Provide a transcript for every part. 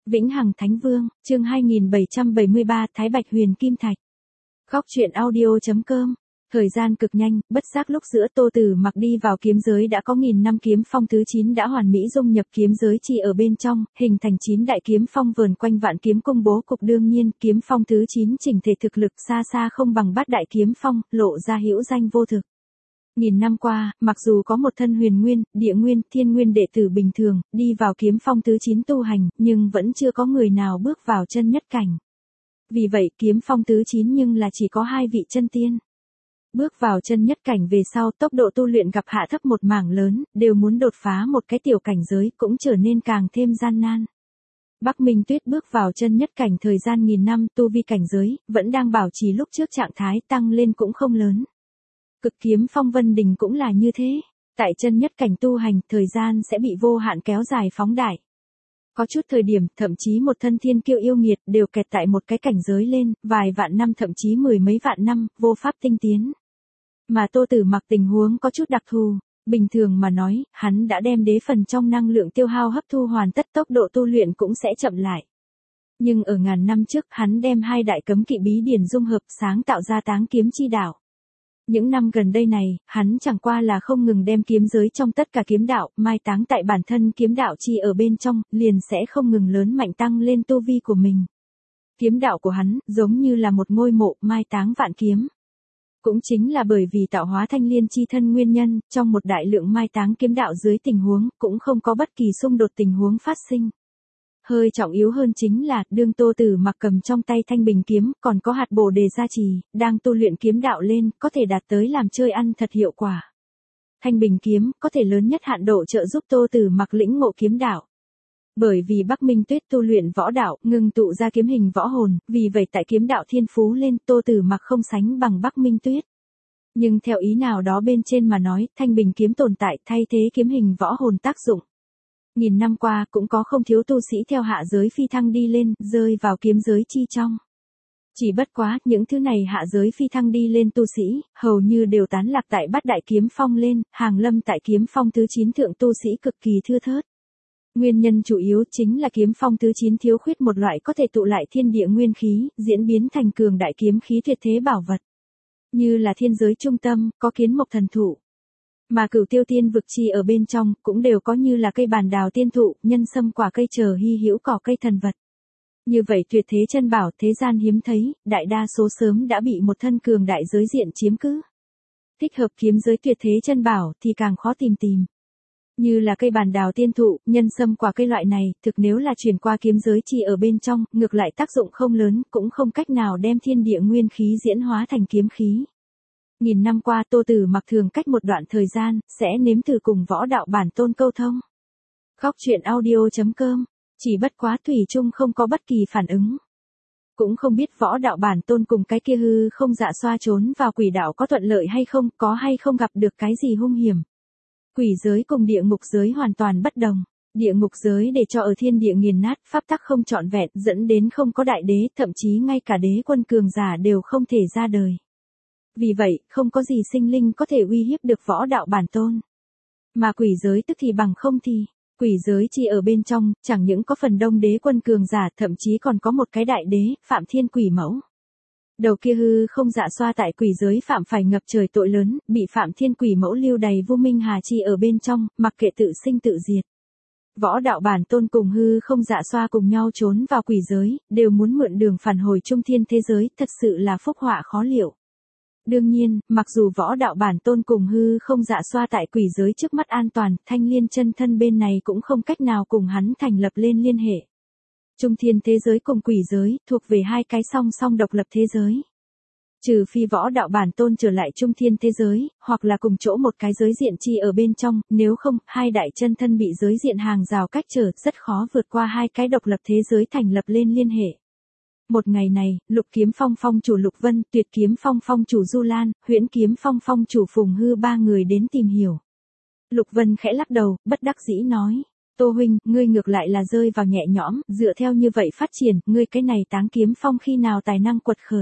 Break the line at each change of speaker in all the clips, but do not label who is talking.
Vĩnh Hằng Thánh Vương, chương 2773 Thái Bạch Huyền Kim Thạch. Góc truyện audio.com. Thời gian cực nhanh, bất giác lúc giữa Tô Tử Mặc đi vào kiếm giới đã có 1000 năm kiếm phong thứ 9 đã hoàn mỹ dung nhập kiếm giới chi ở bên trong, hình thành 9 đại kiếm phong vờn quanh vạn kiếm cung bố cục. Đương nhiên, kiếm phong thứ 9 chỉnh thể thực lực xa xa không bằng bát đại kiếm phong, lộ ra hữu danh vô thực. 1000 năm qua, mặc dù có một thân huyền nguyên, địa nguyên, thiên nguyên đệ tử bình thường, đi vào kiếm phong thứ 9 tu hành, nhưng vẫn chưa có người nào bước vào chân nhất cảnh. Vì vậy, kiếm phong thứ 9 nhưng là chỉ có 2 vị chân tiên. Bước vào chân nhất cảnh về sau, tốc độ tu luyện gặp hạ thấp một mảng lớn, đều muốn đột phá một cái tiểu cảnh giới cũng trở nên càng thêm gian nan. Bắc Minh Tuyết bước vào chân nhất cảnh thời gian 1000 năm, tu vi cảnh giới vẫn đang bảo trì lúc trước trạng thái, tăng lên cũng không lớn. Cực kiếm phong Vân Đình cũng là như thế, tại chân nhất cảnh tu hành, thời gian sẽ bị vô hạn kéo dài phóng đại. Có chút thời điểm, thậm chí một thân thiên kiêu yêu nghiệt đều kẹt tại một cái cảnh giới lên, vài vạn năm thậm chí mười mấy vạn năm, vô pháp tinh tiến. Mà Tô Tử Mặc tình huống có chút đặc thù, bình thường mà nói, hắn đã đem đế phần trong năng lượng tiêu hao hấp thu hoàn tất, tốc độ tu luyện cũng sẽ chậm lại. Nhưng ở ngàn năm trước, hắn đem 2 đại cấm kỵ bí điển dung hợp sáng tạo ra Táng Kiếm Chi Đạo. Những năm gần đây này, hắn chẳng qua là không ngừng đem kiếm giới trong tất cả kiếm đạo, mai táng tại bản thân kiếm đạo chi ở bên trong, liền sẽ không ngừng lớn mạnh tăng lên tu vi của mình. Kiếm đạo của hắn, giống như là một ngôi mộ, mai táng vạn kiếm. Cũng chính là bởi vì tạo hóa thanh liên chi thân nguyên nhân, trong một đại lượng mai táng kiếm đạo dưới tình huống, cũng không có bất kỳ xung đột tình huống phát sinh. Hơi trọng yếu hơn chính là, đương Tô Tử Mặc cầm trong tay thanh bình kiếm, còn có hạt bồ đề gia trì, đang tu luyện kiếm đạo lên, có thể đạt tới làm chơi ăn thật hiệu quả. Thanh bình kiếm, có thể lớn nhất hạn độ trợ giúp Tô Tử Mặc lĩnh ngộ kiếm đạo. Bởi vì Bắc Minh Tuyết tu luyện võ đạo, ngưng tụ ra kiếm hình võ hồn, vì vậy tại kiếm đạo thiên phú lên, Tô Tử Mặc không sánh bằng Bắc Minh Tuyết. Nhưng theo ý nào đó bên trên mà nói, thanh bình kiếm tồn tại thay thế kiếm hình võ hồn tác dụng. 1000 năm qua cũng có không thiếu tu sĩ theo hạ giới phi thăng đi lên, rơi vào kiếm giới chi trong. Chỉ bất quá, những thứ này hạ giới phi thăng đi lên tu sĩ, hầu như đều tán lạc tại bát đại kiếm phong lên, hàng lâm tại kiếm phong thứ 9 thượng tu sĩ cực kỳ thưa thớt. Nguyên nhân chủ yếu chính là kiếm phong thứ 9 thiếu khuyết một loại có thể tụ lại thiên địa nguyên khí, diễn biến thành cường đại kiếm khí tuyệt thế bảo vật. Như là thiên giới trung tâm, có kiến mộc thần thụ. Mà Cửu Tiêu Tiên vực chi ở bên trong, cũng đều có như là cây bàn đào tiên thụ, nhân sâm quả cây chờ hy hữu cỏ cây thần vật. Như vậy tuyệt thế chân bảo thế gian hiếm thấy, đại đa số sớm đã bị một thân cường đại giới diện chiếm cứ. Thích hợp kiếm giới tuyệt thế chân bảo thì càng khó tìm. Như là cây bàn đào tiên thụ, nhân sâm quả cây loại này, thực nếu là chuyển qua kiếm giới chi ở bên trong, ngược lại tác dụng không lớn, cũng không cách nào đem thiên địa nguyên khí diễn hóa thành kiếm khí. 1000 năm qua Tô Tử Mặc thường cách một đoạn thời gian, sẽ nếm thử cùng võ đạo bản tôn câu thông. Góc truyện audio.com, chỉ bất quá thủy chung không có bất kỳ phản ứng. Cũng không biết võ đạo bản tôn cùng cái kia hư không dạ xoa trốn vào quỷ đạo có thuận lợi hay không, có hay không gặp được cái gì hung hiểm. Quỷ giới cùng địa ngục giới hoàn toàn bất đồng. Địa ngục giới để cho ở thiên địa nghiền nát, pháp tắc không trọn vẹn, dẫn đến không có đại đế, thậm chí ngay cả đế quân cường giả đều không thể ra đời. Vì vậy, không có gì sinh linh có thể uy hiếp được võ đạo bản tôn. Mà quỷ giới tức thì bằng không thì, quỷ giới chi ở bên trong, chẳng những có phần đông đế quân cường giả, thậm chí còn có một cái đại đế, Phạm Thiên Quỷ Mẫu. Đầu kia hư không dạ xoa tại quỷ giới phạm phải ngập trời tội lớn, bị Phạm Thiên Quỷ Mẫu lưu đầy vô minh hà chi ở bên trong, mặc kệ tự sinh tự diệt. Võ đạo bản tôn cùng hư không dạ xoa cùng nhau trốn vào quỷ giới, đều muốn mượn đường phản hồi trung thiên thế giới, thật sự là phúc họa khó liệu. Đương nhiên, mặc dù võ đạo bản tôn cùng hư không dạ xoa tại quỷ giới trước mắt an toàn, thanh liên chân thân bên này cũng không cách nào cùng hắn thành lập lên liên hệ. Trung thiên thế giới cùng quỷ giới, thuộc về 2 cái song song độc lập thế giới. Trừ phi võ đạo bản tôn trở lại trung thiên thế giới, hoặc là cùng chỗ một cái giới diện chi ở bên trong, nếu không, 2 đại chân thân bị giới diện hàng rào cách trở, rất khó vượt qua 2 cái độc lập thế giới thành lập lên liên hệ. Một ngày này, Lục Kiếm Phong phong chủ Lục Vân, Tuyệt Kiếm Phong phong chủ Du Lan, Huyễn Kiếm Phong phong chủ Phùng Hư 3 người đến tìm hiểu. Lục Vân khẽ lắc đầu, bất đắc dĩ nói, Tô huynh, ngươi ngược lại là rơi vào nhẹ nhõm, dựa theo như vậy phát triển, ngươi cái này Táng Kiếm Phong khi nào tài năng quật khởi.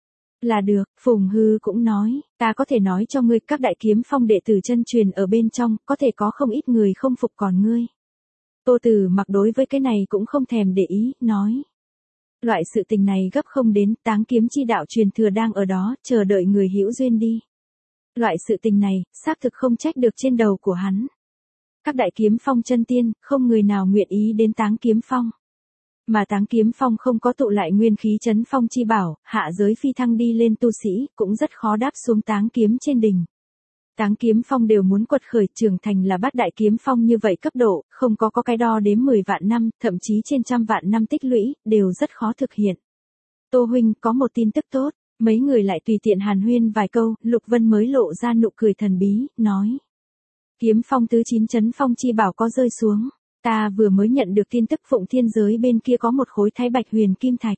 Là được, Phùng Hư cũng nói, ta có thể nói cho ngươi các đại kiếm phong đệ tử chân truyền ở bên trong, có thể có không ít người không phục còn ngươi. Tô Tử Mặc đối với cái này cũng không thèm để ý, nói. Loại sự tình này gấp không đến, Táng Kiếm chi đạo truyền thừa đang ở đó, chờ đợi người hữu duyên đi. Loại sự tình này, xác thực không trách được trên đầu của hắn. Các đại kiếm phong chân tiên, không người nào nguyện ý đến Táng Kiếm Phong. Mà Táng Kiếm Phong không có tụ lại nguyên khí chấn phong chi bảo, hạ giới phi thăng đi lên tu sĩ, cũng rất khó đáp xuống Táng Kiếm trên đỉnh. Táng Kiếm Phong đều muốn quật khởi trưởng thành là bát đại kiếm phong như vậy cấp độ, không có cái đo đếm 10 vạn năm, thậm chí trên trăm vạn năm tích lũy, đều rất khó thực hiện. Tô huynh có một tin tức tốt, mấy người lại tùy tiện hàn huyên vài câu, Lục Vân mới lộ ra nụ cười thần bí, nói. Kiếm phong thứ 9 chấn phong chi bảo có rơi xuống, ta vừa mới nhận được tin tức Phụng Thiên giới bên kia có một khối Thái Bạch Huyền Kim Thạch.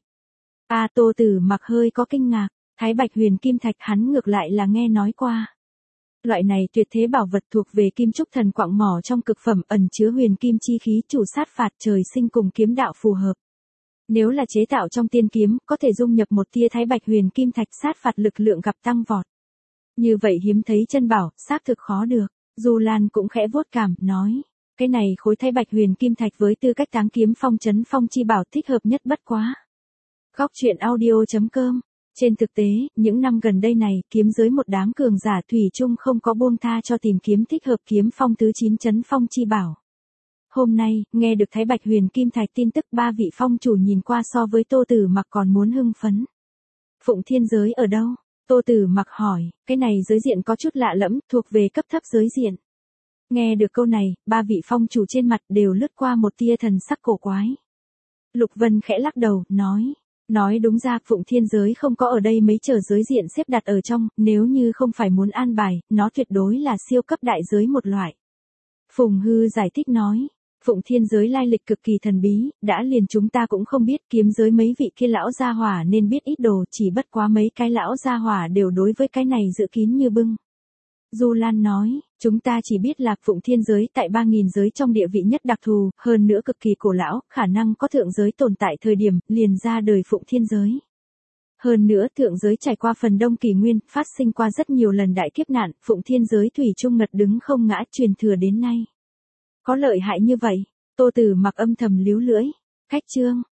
Tô Tử Mặc hơi có kinh ngạc, Thái Bạch Huyền Kim Thạch hắn ngược lại là nghe nói qua. Loại này tuyệt thế bảo vật thuộc về kim trúc thần quặng mỏ trong cực phẩm ẩn chứa huyền kim chi khí chủ sát phạt trời sinh cùng kiếm đạo phù hợp. Nếu là chế tạo trong tiên kiếm, có thể dung nhập một tia Thái Bạch Huyền Kim Thạch sát phạt lực lượng gặp tăng vọt. Như vậy hiếm thấy chân bảo, xác thực khó được. Du Lan cũng khẽ vuốt cảm, nói. Cái này khối Thái Bạch Huyền Kim Thạch với tư cách Táng Kiếm Phong chấn phong chi bảo thích hợp nhất bất quá. Góc truyện audio.com. Trên thực tế, những năm gần đây này, kiếm giới một đám cường giả thủy chung không có buông tha cho tìm kiếm thích hợp kiếm phong thứ 9 chấn phong chi bảo. Hôm nay, nghe được Thái Bạch Huyền Kim Thạch tin tức, ba vị phong chủ nhìn qua so với Tô Tử Mặc còn muốn hưng phấn. Phụng Thiên giới ở đâu? Tô Tử Mặc hỏi, cái này giới diện có chút lạ lẫm, thuộc về cấp thấp giới diện. Nghe được câu này, ba vị phong chủ trên mặt đều lướt qua một tia thần sắc cổ quái. Lục Vân khẽ lắc đầu, nói đúng ra Phụng Thiên giới không có ở đây mấy chờ giới diện xếp đặt ở trong, nếu như không phải muốn an bài, nó tuyệt đối là siêu cấp đại giới một loại. Phùng Hư giải thích nói, Phụng Thiên giới lai lịch cực kỳ thần bí, đã liền chúng ta cũng không biết, kiếm giới mấy vị kia lão gia hỏa nên biết ít đồ, chỉ bất quá mấy cái lão gia hỏa đều đối với cái này dự kín như bưng. Du Lan nói, chúng ta chỉ biết là Phụng Thiên giới tại 3.000 giới trong địa vị nhất đặc thù, hơn nữa cực kỳ cổ lão, khả năng có thượng giới tồn tại thời điểm, liền ra đời Phụng Thiên giới. Hơn nữa thượng giới trải qua phần đông kỷ nguyên, phát sinh qua rất nhiều lần đại kiếp nạn, Phụng Thiên giới thủy chung ngật đứng không ngã truyền thừa đến nay. Có lợi hại như vậy, Tô Tử Mặc âm thầm líu lưỡi. Cách chương.